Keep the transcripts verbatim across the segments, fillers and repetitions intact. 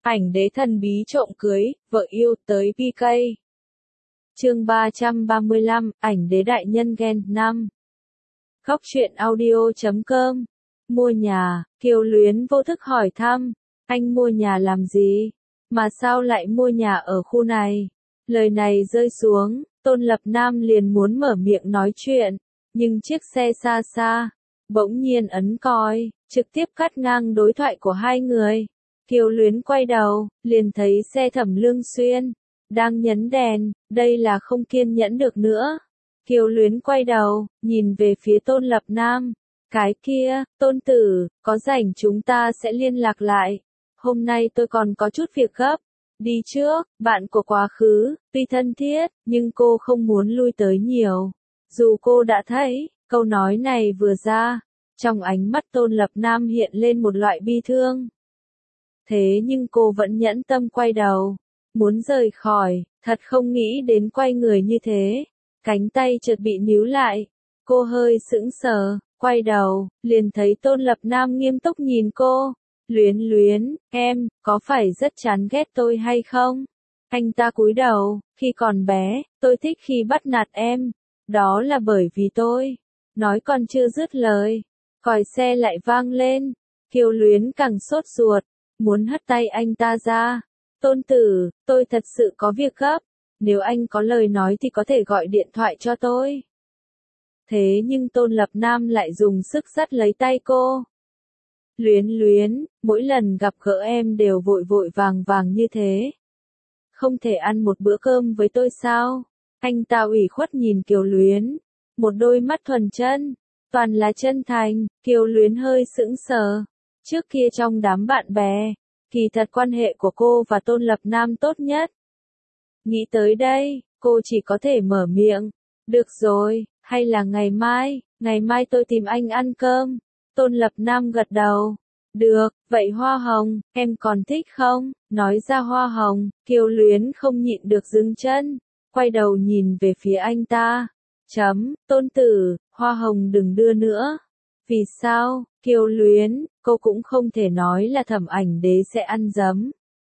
Ảnh đế thần bí trộm cưới, vợ yêu tới pê ca. Chương ba trăm ba mươi lăm, ảnh đế đại nhân Gen năm. Góc truyện audio chấm com. Mua nhà, Kiều Luyến vô thức hỏi thăm, anh mua nhà làm gì? Mà sao lại mua nhà ở khu này? Lời này rơi xuống, Tôn Lập Nam liền muốn mở miệng nói chuyện, nhưng chiếc xe xa xa, bỗng nhiên ấn còi, trực tiếp cắt ngang đối thoại của hai người. Kiều Luyến quay đầu, liền thấy xe Thẩm Lương Xuyên đang nhấn đèn, đây là không kiên nhẫn được nữa. Kiều Luyến quay đầu, nhìn về phía Tôn Lập Nam. Cái kia, Tôn tử, có rảnh chúng ta sẽ liên lạc lại. Hôm nay tôi còn có chút việc gấp. Đi trước, bạn của quá khứ, tuy thân thiết, nhưng cô không muốn lui tới nhiều. Dù cô đã thấy, câu nói này vừa ra, trong ánh mắt Tôn Lập Nam hiện lên một loại bi thương. Thế nhưng cô vẫn nhẫn tâm quay đầu, muốn rời khỏi, thật không nghĩ đến quay người như thế. Cánh tay chợt bị níu lại, cô hơi sững sờ, quay đầu, liền thấy Tôn Lập Nam nghiêm túc nhìn cô. Luyến Luyến, em, có phải rất chán ghét tôi hay không? Anh ta cúi đầu, khi còn bé, tôi thích khi bắt nạt em. Đó là bởi vì tôi. Nói còn chưa dứt lời, còi xe lại vang lên. Kiều Luyến càng sốt ruột, muốn hất tay anh ta ra. Tôn tử, tôi thật sự có việc gấp. Nếu anh có lời nói thì có thể gọi điện thoại cho tôi. Thế nhưng Tôn Lập Nam lại dùng sức dắt lấy tay cô. Luyến Luyến, mỗi lần gặp gỡ em đều vội vội vàng vàng như thế. Không thể ăn một bữa cơm với tôi sao? Anh ta ủy khuất nhìn Kiều Luyến. Một đôi mắt thuần chân, toàn là chân thành. Kiều Luyến hơi sững sờ. Trước kia trong đám bạn bè, kỳ thật quan hệ của cô và Tôn Lập Nam tốt nhất. Nghĩ tới đây, cô chỉ có thể mở miệng. Được rồi, hay là ngày mai, ngày mai tôi tìm anh ăn cơm. Tôn Lập Nam gật đầu. Được, vậy hoa hồng, em còn thích không? Nói ra hoa hồng, Kiều Luyến không nhịn được dừng chân, quay đầu nhìn về phía anh ta. Chấm, Tôn tử, hoa hồng đừng đưa nữa. Vì sao, Kiều Luyến, cô cũng không thể nói là Thẩm ảnh đế sẽ ăn dấm.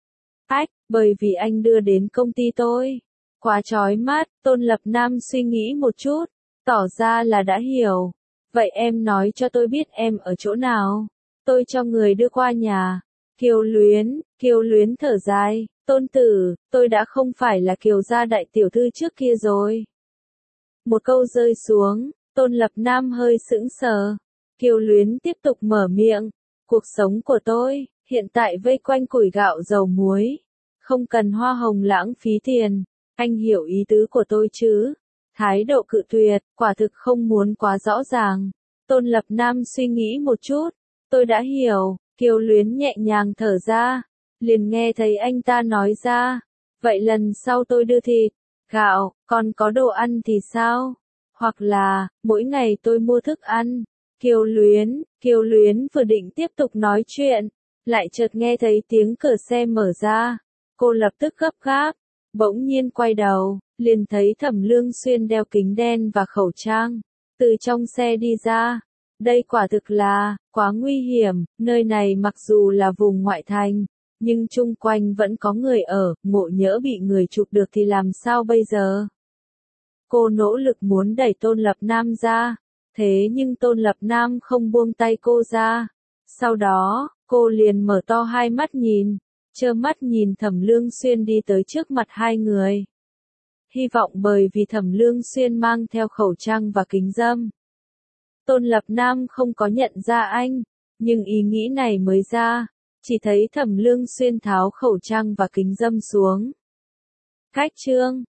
Ách, bởi vì anh đưa đến công ty tôi. Quá chói mắt, Tôn Lập Nam suy nghĩ một chút, tỏ ra là đã hiểu. Vậy em nói cho tôi biết em ở chỗ nào. Tôi cho người đưa qua nhà. Kiều Luyến, Kiều Luyến thở dài. Tôn tử, tôi đã không phải là Kiều gia đại tiểu thư trước kia rồi. Một câu rơi xuống, Tôn Lập Nam hơi sững sờ. Kiều Luyến tiếp tục mở miệng. Cuộc sống của tôi, hiện tại vây quanh củi gạo dầu muối. Không cần hoa hồng lãng phí tiền. Anh hiểu ý tứ của tôi chứ? Thái độ cự tuyệt, quả thực không muốn quá rõ ràng. Tôn Lập Nam suy nghĩ một chút. Tôi đã hiểu. Kiều Luyến nhẹ nhàng thở ra. Liền nghe thấy anh ta nói ra. Vậy lần sau tôi đưa thịt, gạo, còn có đồ ăn thì sao? Hoặc là, mỗi ngày tôi mua thức ăn. Kiều Luyến, Kiều Luyến vừa định tiếp tục nói chuyện, lại chợt nghe thấy tiếng cửa xe mở ra. Cô lập tức gấp gáp, bỗng nhiên quay đầu, liền thấy Thẩm Lương Xuyên đeo kính đen và khẩu trang, từ trong xe đi ra. Đây quả thực là, quá nguy hiểm, nơi này mặc dù là vùng ngoại thành, nhưng chung quanh vẫn có người ở, ngộ nhỡ bị người chụp được thì làm sao bây giờ? Cô nỗ lực muốn đẩy Tôn Lập Nam ra, thế nhưng Tôn Lập Nam không buông tay cô ra. Sau đó, cô liền mở to hai mắt nhìn, trơ mắt nhìn Thẩm Lương Xuyên đi tới trước mặt hai người. Hy vọng bởi vì Thẩm Lương Xuyên mang theo khẩu trang và kính râm. Tôn Lập Nam không có nhận ra anh, nhưng ý nghĩ này mới ra, chỉ thấy Thẩm Lương Xuyên tháo khẩu trang và kính râm xuống. Cách chương